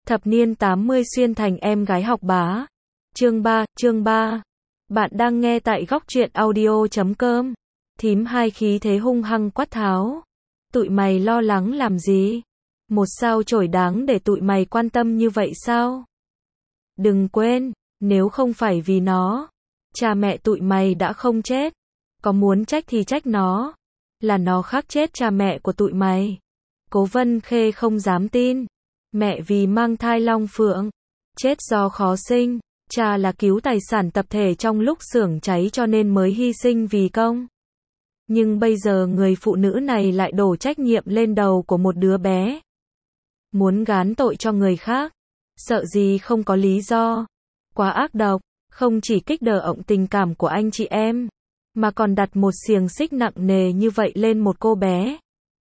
Thập niên 80 xuyên thành em gái học bá. Chương 3. Bạn đang nghe tại góc truyện audio.com. Thím hai khí thế hung hăng quát tháo. Tụi mày lo lắng làm gì? Một sao chổi đáng để tụi mày quan tâm như vậy sao? Đừng quên, nếu không phải vì nó, cha mẹ tụi mày đã không chết. Có muốn trách thì trách nó. Là nó khắc chết cha mẹ của tụi mày. Cố Vân Khê không dám tin. Mẹ vì mang thai Long Phượng, chết do khó sinh. Cha là cứu tài sản tập thể trong lúc xưởng cháy cho nên mới hy sinh vì công. Nhưng bây giờ người phụ nữ này lại đổ trách nhiệm lên đầu của một đứa bé. Muốn gán tội cho người khác. Sợ gì không có lý do. Quá ác độc, không chỉ kích đờ ọng tình cảm của anh chị em, mà còn đặt một xiềng xích nặng nề như vậy lên một cô bé.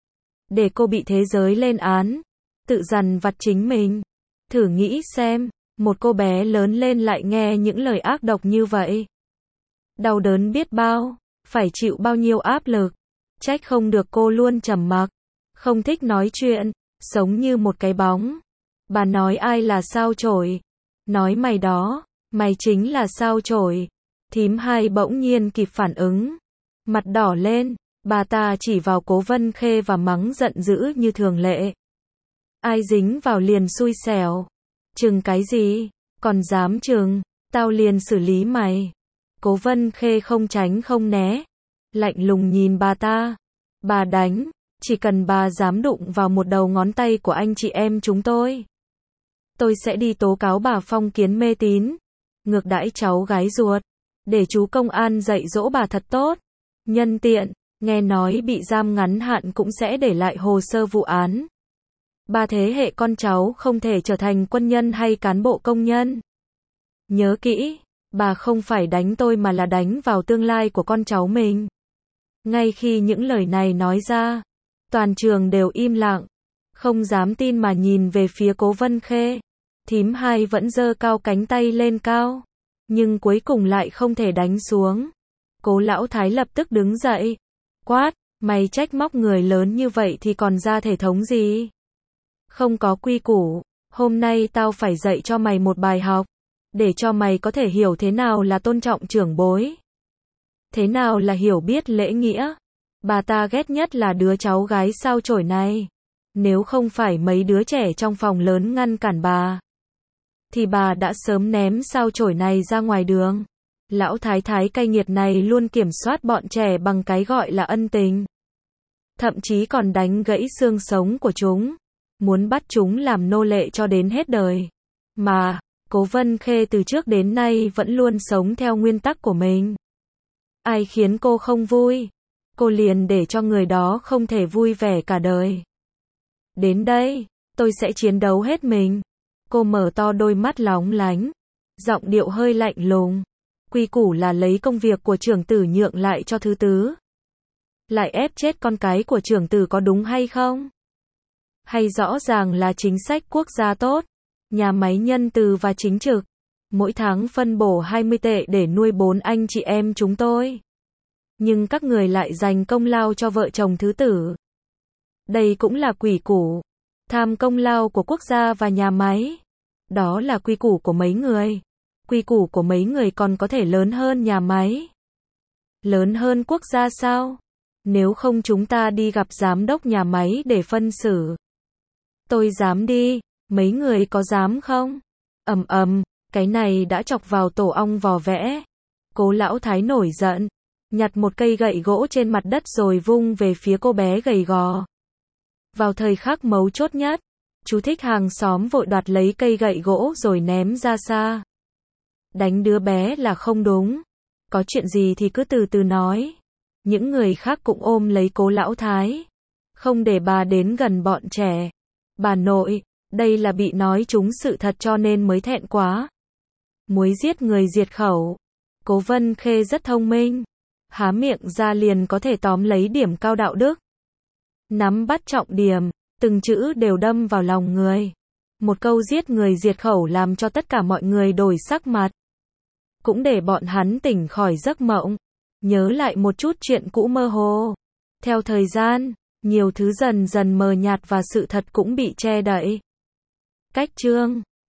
Để cô bị thế giới lên án, tự dằn vặt chính mình. Thử nghĩ xem, một cô bé lớn lên lại nghe những lời ác độc như vậy. Đau đớn biết bao, phải chịu bao nhiêu áp lực. Trách không được cô luôn trầm mặc, không thích nói chuyện, sống như một cái bóng. Bà nói ai là sao chổi? Nói mày đó, mày chính là sao chổi. Thím hai bỗng nhiên kịp phản ứng. Mặt đỏ lên, bà ta chỉ vào Cố Vân Khê và mắng giận dữ như thường lệ. Ai dính vào liền xui xẻo. Chừng cái gì? Còn dám chừng, tao liền xử lý mày. Cố Vân Khê không tránh không né. Lạnh lùng nhìn bà ta. Bà đánh, chỉ cần bà dám đụng vào một đầu ngón tay của anh chị em chúng tôi sẽ đi tố cáo bà phong kiến mê tín, ngược đãi cháu gái ruột, để chú công an dạy dỗ bà thật tốt. Nhân tiện, nghe nói bị giam ngắn hạn cũng sẽ để lại hồ sơ vụ án. 3 thế hệ con cháu không thể trở thành quân nhân hay cán bộ công nhân. Nhớ kỹ, bà không phải đánh tôi mà là đánh vào tương lai của con cháu mình. Ngay khi những lời này nói ra, toàn trường đều im lặng, không dám tin mà nhìn về phía Cố Vân Khê. Thím hai vẫn giơ cao cánh tay lên cao, nhưng cuối cùng lại không thể đánh xuống. Cố lão thái lập tức đứng dậy, quát, mày trách móc người lớn như vậy thì còn ra thể thống gì? Không có quy củ, hôm nay tao phải dạy cho mày một bài học, để cho mày có thể hiểu thế nào là tôn trọng trưởng bối. Thế nào là hiểu biết lễ nghĩa. Bà ta ghét nhất là đứa cháu gái sao chổi này. Nếu không phải mấy đứa trẻ trong phòng lớn ngăn cản bà, thì bà đã sớm ném sao chổi này ra ngoài đường. Lão thái thái cay nghiệt này luôn kiểm soát bọn trẻ bằng cái gọi là ân tình. Thậm chí còn đánh gãy xương sống của chúng. Muốn bắt chúng làm nô lệ cho đến hết đời. Mà, Cố Vân Khê từ trước đến nay vẫn luôn sống theo nguyên tắc của mình. Ai khiến cô không vui, cô liền để cho người đó không thể vui vẻ cả đời. Đến đây, tôi sẽ chiến đấu hết mình. Cô mở to đôi mắt lóng lánh, giọng điệu hơi lạnh lùng. Quy củ là lấy công việc của trưởng tử nhượng lại cho thứ tứ. Lại ép chết con cái của trưởng tử có đúng hay không? Hay rõ ràng là chính sách quốc gia tốt, nhà máy nhân từ và chính trực, mỗi tháng phân bổ 20 tệ để nuôi 4 anh chị em chúng tôi. Nhưng các người lại dành công lao cho vợ chồng thứ tử. Đây cũng là quy củ. Tham công lao của quốc gia và nhà máy. Đó là quy củ của mấy người. Quy củ của mấy người còn có thể lớn hơn nhà máy. Lớn hơn quốc gia sao? Nếu không chúng ta đi gặp giám đốc nhà máy để phân xử. Tôi dám đi, mấy người có dám không? Cái này đã chọc vào tổ ong vò vẽ. Cố lão thái nổi giận, nhặt một cây gậy gỗ trên mặt đất rồi vung về phía cô bé gầy gò. Vào thời khắc mấu chốt nhất, chú thích hàng xóm vội đoạt lấy cây gậy gỗ rồi ném ra xa. Đánh đứa bé là không đúng. Có chuyện gì thì cứ từ từ nói. Những người khác cũng ôm lấy cố lão thái, không để bà đến gần bọn trẻ. Bà nội, đây là bị nói trúng sự thật cho nên mới thẹn quá. Muối giết người diệt khẩu. Cố Vân Khê rất thông minh. Há miệng ra liền có thể tóm lấy điểm cao đạo đức. Nắm bắt trọng điểm, từng chữ đều đâm vào lòng người. Một câu giết người diệt khẩu làm cho tất cả mọi người đổi sắc mặt. Cũng để bọn hắn tỉnh khỏi giấc mộng. Nhớ lại một chút chuyện cũ mơ hồ. Theo thời gian, nhiều thứ dần dần mờ nhạt và sự thật cũng bị che đậy. cách chương